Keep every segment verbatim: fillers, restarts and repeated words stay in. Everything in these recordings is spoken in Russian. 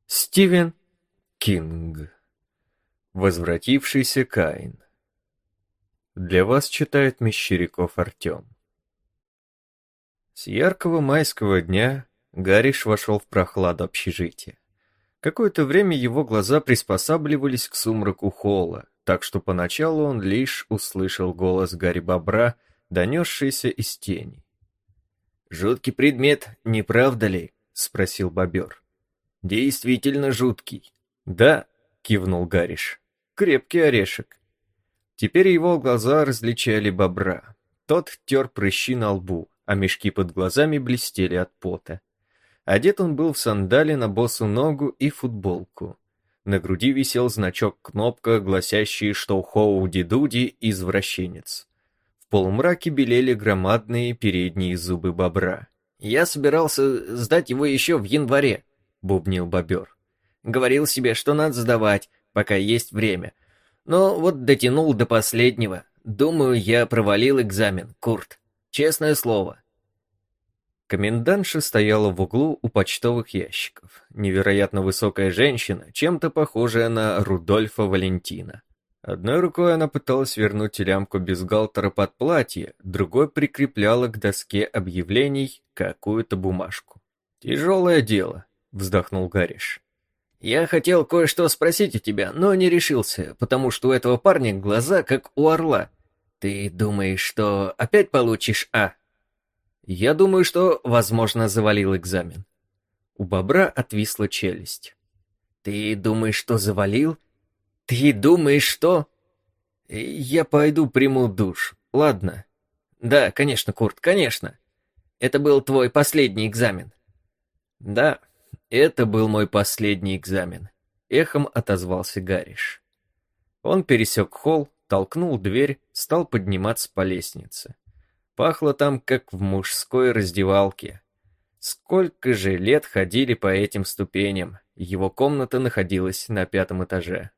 Стивен Кинг. Возвратившийся Каин. Для вас читает Мещеряков Артем. С яркого майского дня Гариш вошел в прохладу общежития. Какое-то время его глаза приспосабливались к сумраку холла, так что поначалу он лишь услышал голос Гарри-бобра, донесшийся из тени. «Жуткий предмет, не правда ли?» — спросил бобер. «Действительно жуткий». «Да», — кивнул Гариш, — «крепкий орешек». Теперь его глаза различали бобра. Тот тер прыщи на лбу, а мешки под глазами блестели от пота. Одет он был в сандали на босу ногу и футболку. На груди висел значок-кнопка, гласящий, что Хоуди-Дуди — извращенец. В полумраке белели громадные передние зубы бобра. «Я собирался сдать его еще в январе», — бубнил бобер. «Говорил себе, что надо сдавать, пока есть время. Но вот дотянул до последнего. Думаю, я провалил экзамен, Курт. Честное слово». Комендантша стояла в углу у почтовых ящиков. Невероятно высокая женщина, чем-то похожая на Рудольфа Валентина. Одной рукой она пыталась вернуть лямку бюстгальтера под платье, другой прикрепляла к доске объявлений какую-то бумажку. «Тяжелое дело», — вздохнул Гариш. «Я хотел кое-что спросить у тебя, но не решился, потому что у этого парня глаза как у орла. Ты думаешь, что опять получишь А?» «Я думаю, что, возможно, завалил экзамен». У бобра отвисла челюсть. «Ты думаешь, что завалил? Ты думаешь, что...» «Я пойду приму душ, ладно?» «Да, конечно, Курт, конечно. Это был твой последний экзамен». «Да, это был мой последний экзамен», — эхом отозвался Гариш. Он пересек холл, толкнул дверь, стал подниматься по лестнице. Пахло там, как в мужской раздевалке. Сколько же лет ходили по этим ступеням, его комната находилась на пятом этаже.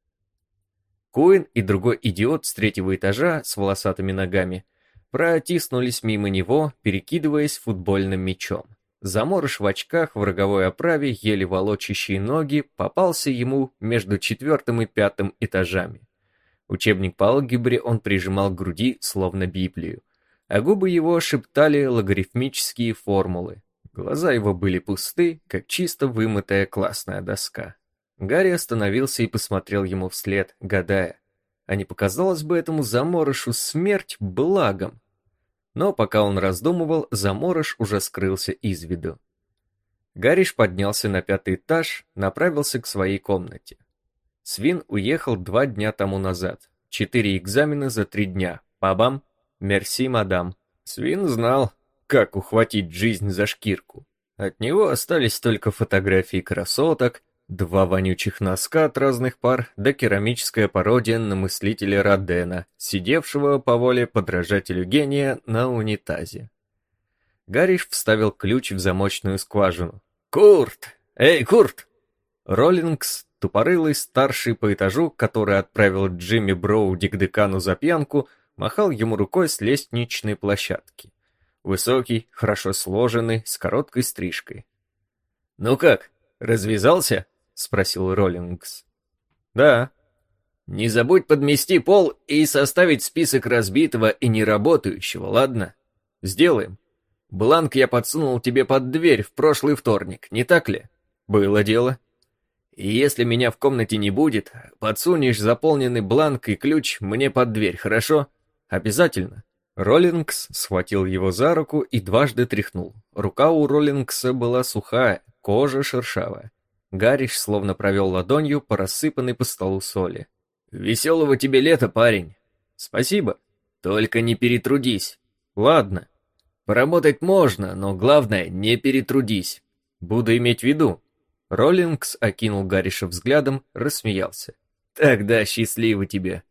Куин и другой идиот с третьего этажа с волосатыми ногами протиснулись мимо него, перекидываясь футбольным мячом. Заморыш в очках в роговой оправе, еле волочащие ноги, попался ему между четвертым и пятым этажами. Учебник по алгебре он прижимал к груди, словно Библию, а губы его шептали логарифмические формулы. Глаза его были пусты, как чисто вымытая классная доска. Гарри остановился и посмотрел ему вслед, гадая, а не показалось бы этому заморышу смерть благом? Но пока он раздумывал, заморыш уже скрылся из виду. Гарриш поднялся на пятый этаж, направился к своей комнате. Свин уехал два дня тому назад. Четыре экзамена за три дня. Па-бам! Мерси, мадам. Свин знал, как ухватить жизнь за шкирку. От него остались только фотографии красоток, два вонючих носка от разных пар, да керамическая пародия на мыслителя Родена, сидевшего по воле подражателю гения на унитазе. Гарриш вставил ключ в замочную скважину. «Курт! Эй, Курт!» Роллингс, тупорылый старший по этажу, который отправил Джимми Броуди к декану за пьянку, махал ему рукой с лестничной площадки. Высокий, хорошо сложенный, с короткой стрижкой. «Ну как, развязался?» — спросил Роллингс. «Да». «Не забудь подмести пол и составить список разбитого и неработающего, ладно? Сделаем. Бланк я подсунул тебе под дверь в прошлый вторник, не так ли? Было дело. И если меня в комнате не будет, подсунешь заполненный бланк и ключ мне под дверь, хорошо? Обязательно». Роллингс схватил его за руку и дважды тряхнул. Рука у Роллингса была сухая, кожа шершавая. Гарриш словно провел ладонью по рассыпанной по столу соли. «Веселого тебе лета, парень!» «Спасибо. Только не перетрудись». «Ладно. Поработать можно, но главное, не перетрудись. Буду иметь в виду». Роллингс окинул Гарриша взглядом, рассмеялся. «Тогда счастливо тебе».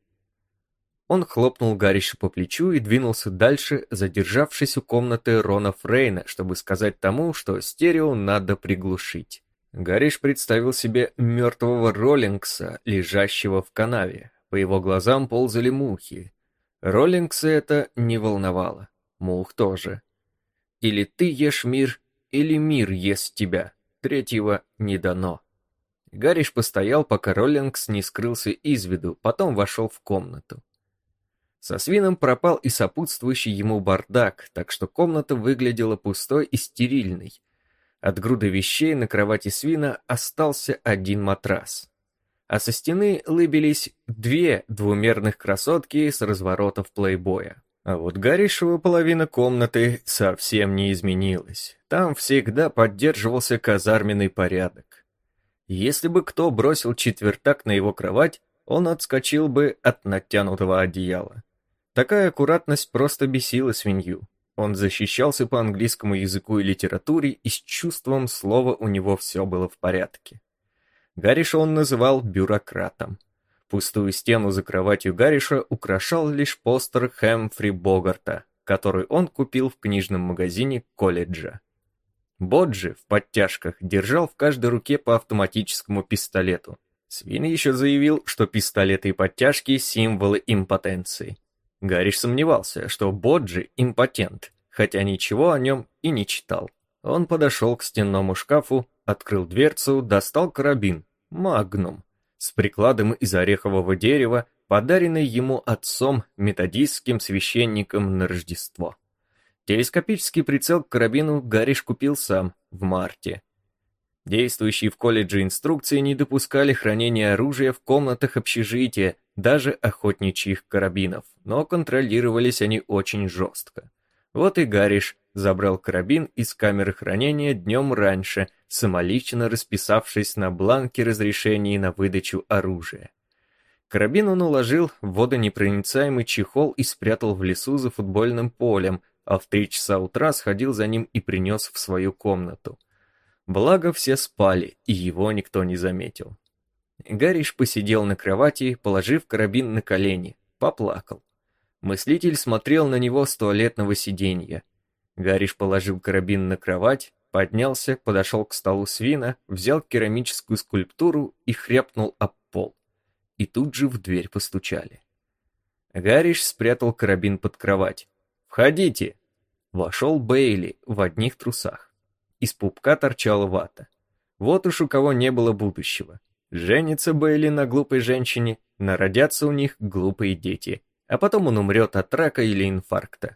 Он хлопнул Гарриша по плечу и двинулся дальше, задержавшись у комнаты Рона Фрейна, чтобы сказать тому, что стерео надо приглушить. Гарриш представил себе мертвого Роллингса, лежащего в канаве. По его глазам ползали мухи. Роллингса это не волновало. Мух тоже. Или ты ешь мир, или мир ест тебя. Третьего не дано. Гарриш постоял, пока Роллингс не скрылся из виду, потом вошел в комнату. Со свином пропал и сопутствующий ему бардак, так что комната выглядела пустой и стерильной. От груды вещей на кровати свина остался один матрас. А со стены лыбились две двумерных красотки с разворотов плейбоя. А вот Гарришева половина комнаты совсем не изменилась. Там всегда поддерживался казарменный порядок. Если бы кто бросил четвертак на его кровать, он отскочил бы от натянутого одеяла. Такая аккуратность просто бесила свинью. Он защищался по английскому языку и литературе, и с чувством слова у него все было в порядке. Гарриша он называл бюрократом. Пустую стену за кроватью Гарриша украшал лишь постер Хэмфри Богарта, который он купил в книжном магазине колледжа. Боджи в подтяжках держал в каждой руке по автоматическому пистолету. Свин еще заявил, что пистолеты и подтяжки – символы импотенции. Гарриш сомневался, что Боджи импотент, хотя ничего о нем и не читал. Он подошел к стенному шкафу, открыл дверцу, достал карабин, магнум, с прикладом из орехового дерева, подаренный ему отцом методистским священником на Рождество. Телескопический прицел к карабину Гарриш купил сам в марте. Действующие в колледже инструкции не допускали хранения оружия в комнатах общежития, даже охотничьих карабинов, но контролировались они очень жестко. Вот и Гарриш забрал карабин из камеры хранения днем раньше, самолично расписавшись на бланке разрешений на выдачу оружия. Карабин он уложил в водонепроницаемый чехол и спрятал в лесу за футбольным полем, а в три часа утра сходил за ним и принес в свою комнату. Благо все спали, и его никто не заметил. Гарриш посидел на кровати, положив карабин на колени, поплакал. Мыслитель смотрел на него с туалетного сиденья. Гарриш положил карабин на кровать, поднялся, подошел к столу свина, взял керамическую скульптуру и хряпнул об пол. И тут же в дверь постучали. Гарриш спрятал карабин под кровать. «Входите!» Вошел Бейли в одних трусах. Из пупка торчала вата. Вот уж у кого не было будущего. Женится Бейли на глупой женщине, народятся у них глупые дети, а потом он умрет от рака или инфаркта.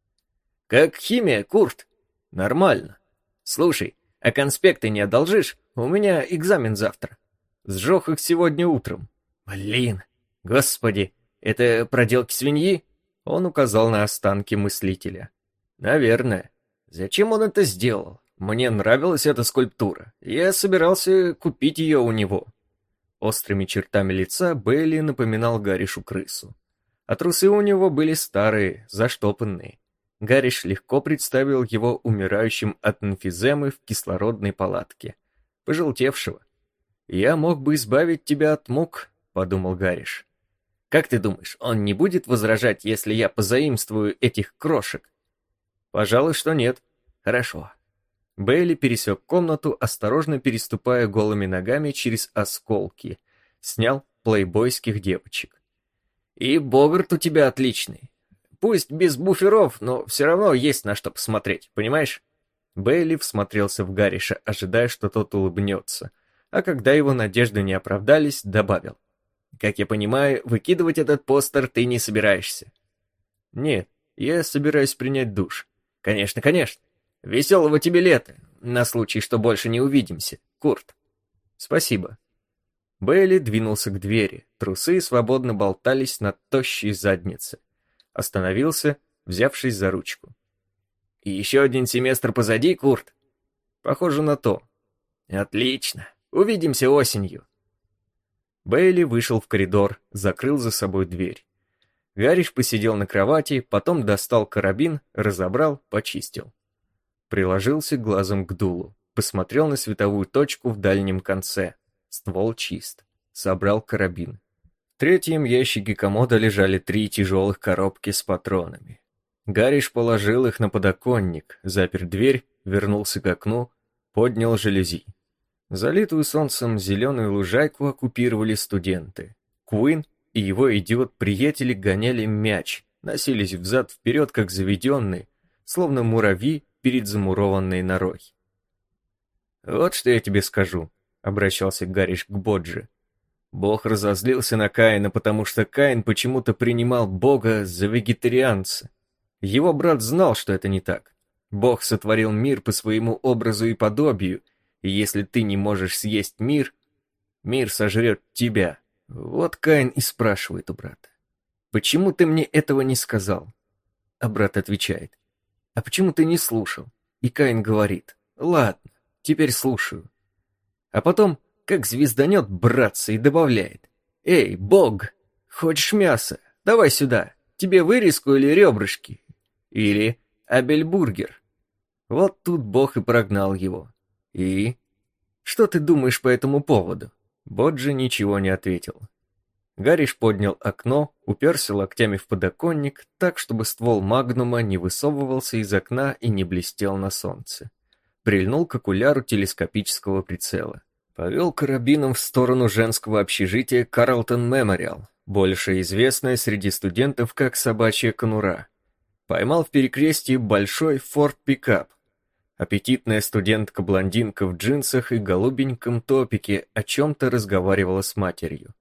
«Как химия, Курт?» «Нормально. Слушай, а конспекты не одолжишь? У меня экзамен завтра. Сжег их сегодня утром». «Блин, господи, это проделки свиньи?» Он указал на останки мыслителя. «Наверное. Зачем он это сделал? Мне нравилась эта скульптура. Я собирался купить ее у него». Острыми чертами лица Бейли напоминал Гарришу крысу. А трусы у него были старые, заштопанные. Гарриш легко представил его умирающим от эмфиземы в кислородной палатке. Пожелтевшего. «Я мог бы избавить тебя от мук», — подумал Гарриш. «Как ты думаешь, он не будет возражать, если я позаимствую этих крошек?» «Пожалуй, что нет». «Хорошо». Бейли пересек комнату, осторожно переступая голыми ногами через осколки. Снял плейбойских девочек. «И Богарт у тебя отличный. Пусть без буферов, но все равно есть на что посмотреть, понимаешь?» Бейли всмотрелся в Гарриша, ожидая, что тот улыбнется, а когда его надежды не оправдались, добавил. «Как я понимаю, выкидывать этот постер ты не собираешься?» «Нет, я собираюсь принять душ». «Конечно, конечно. Веселого тебе лета, на случай, что больше не увидимся, Курт». «Спасибо». Бейли двинулся к двери, трусы свободно болтались на тощей заднице. Остановился, взявшись за ручку. «И еще один семестр позади, Курт?» «Похоже на то». «Отлично. Увидимся осенью». Бейли вышел в коридор, закрыл за собой дверь. Гарриш посидел на кровати, потом достал карабин, разобрал, почистил. Приложился глазом к дулу, посмотрел на световую точку в дальнем конце. Ствол чист. Собрал карабин. В третьем ящике комода лежали три тяжелых коробки с патронами. Гарриш положил их на подоконник, запер дверь, вернулся к окну, поднял жалюзи. Залитую солнцем зеленую лужайку оккупировали студенты. Куин и его идиот-приятели гоняли мяч, носились взад-вперед, как заведенные, словно муравьи перед замурованной норой. «Вот что я тебе скажу», обращался Гариш к Боджи. Бог разозлился на Каина, потому что Каин почему-то принимал Бога за вегетарианца. Его брат знал, что это не так. Бог сотворил мир по своему образу и подобию, и если ты не можешь съесть мир, мир сожрет тебя. Вот Каин и спрашивает у брата: «Почему ты мне этого не сказал?» А брат отвечает: «А почему ты не слушал?» И Каин говорит: «Ладно, теперь слушаю». А потом, как звезданет, братца, и добавляет: «Эй, Бог, хочешь мясо? Давай сюда, тебе вырезку или ребрышки? Или Абельбургер?» Вот тут Бог и прогнал его. И? Что ты думаешь по этому поводу? Боджи ничего не ответил. Гариш поднял окно, уперся локтями в подоконник, так, чтобы ствол магнума не высовывался из окна и не блестел на солнце. Прильнул к окуляру телескопического прицела. Повел карабином в сторону женского общежития Карлтон Мемориал, больше известное среди студентов как собачья конура. Поймал в перекрестии большой форд-пикап. Аппетитная студентка-блондинка в джинсах и голубеньком топике о чем-то разговаривала с матерью.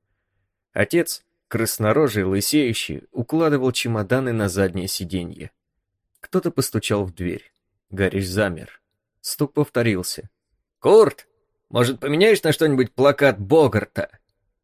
Отец, краснорожий, лысеющий, укладывал чемоданы на заднее сиденье. Кто-то постучал в дверь. Гариш замер. Стук повторился. «Курт, может, поменяешь на что-нибудь плакат Богарта?»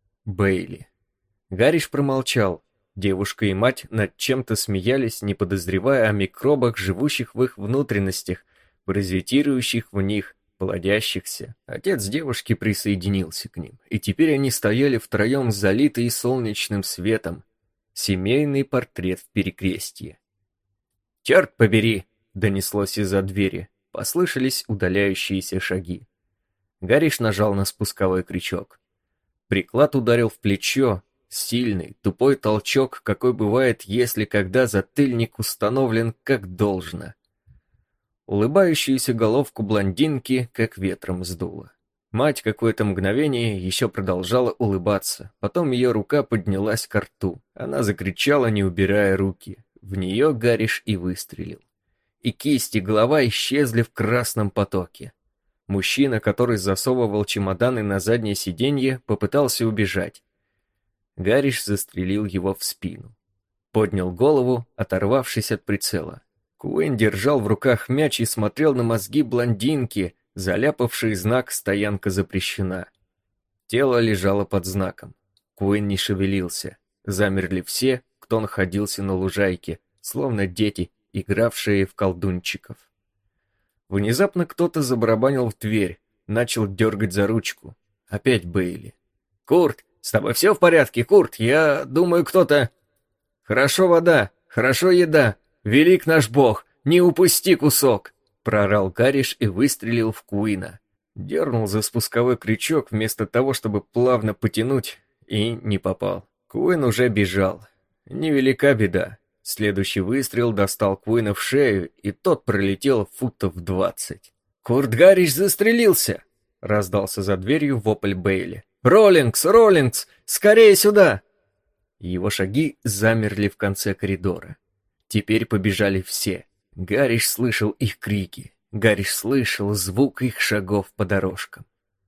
Бейли. Гариш промолчал. Девушка и мать над чем-то смеялись, не подозревая о микробах, живущих в их внутренностях, паразитирующих в них, плодящихся. Отец девушки присоединился к ним, и теперь они стояли втроем, залитые солнечным светом. Семейный портрет в перекрестье. «Черт побери!» — донеслось из-за двери. Послышались удаляющиеся шаги. Гариш нажал на спусковой крючок. Приклад ударил в плечо. Сильный, тупой толчок, какой бывает, если когда затыльник установлен как должно. Улыбающуюся головку блондинки как ветром сдуло. Мать какое-то мгновение еще продолжала улыбаться, потом ее рука поднялась ко рту. Она закричала, не убирая руки. В нее Гариш и выстрелил. И кисть, и голова исчезли в красном потоке. Мужчина, который засовывал чемоданы на заднее сиденье, попытался убежать. Гариш застрелил его в спину. Поднял голову, оторвавшись от прицела. Куин держал в руках мяч и смотрел на мозги блондинки, заляпавший знак «Стоянка запрещена». Тело лежало под знаком. Куин не шевелился. Замерли все, кто находился на лужайке, словно дети, игравшие в колдунчиков. Внезапно кто-то забарабанил в дверь, начал дергать за ручку. Опять Бейли. «Курт, с тобой все в порядке, Курт? Я думаю, кто-то...» «Хорошо вода, хорошо еда. Велик наш Бог, не упусти кусок!» Проорал Гариш и выстрелил в Куина. Дернул за спусковой крючок вместо того, чтобы плавно потянуть, и не попал. Куин уже бежал. Невелика беда. Следующий выстрел достал Куина в шею, и тот пролетел футов двадцать. «Курт Гариш застрелился!» — раздался за дверью вопль Бейли. «Роллингс, Роллингс, скорее сюда!» Его шаги замерли в конце коридора. Теперь побежали все. Гариш слышал их крики. Гариш слышал звук их шагов по дорожкам.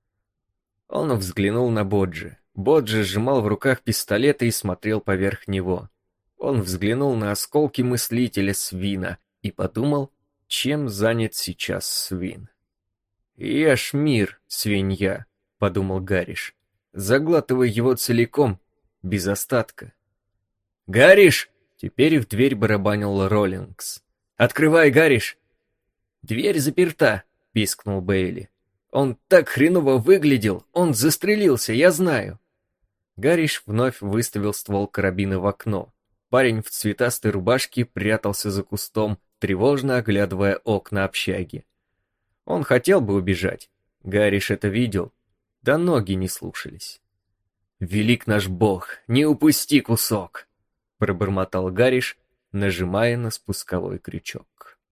Он взглянул на Боджи. Боджи сжимал в руках пистолет и смотрел поверх него. Он взглянул на осколки мыслителя Свина и подумал, чем занят сейчас Свин. «Ешь мир, свинья», — подумал Гариш. «Заглатывай его целиком, без остатка». «Гариш!» — теперь в дверь барабанил Роллингс. «Открывай, Гариш!» «Дверь заперта», — пискнул Бейли. «Он так хреново выглядел, он застрелился, я знаю». Гариш вновь выставил ствол карабина в окно. Парень в цветастой рубашке прятался за кустом, тревожно оглядывая окна общаги. Он хотел бы убежать. Гариш это видел, да ноги не слушались. «Велик наш Бог, не упусти кусок!» — пробормотал Гариш, нажимая на спусковой крючок.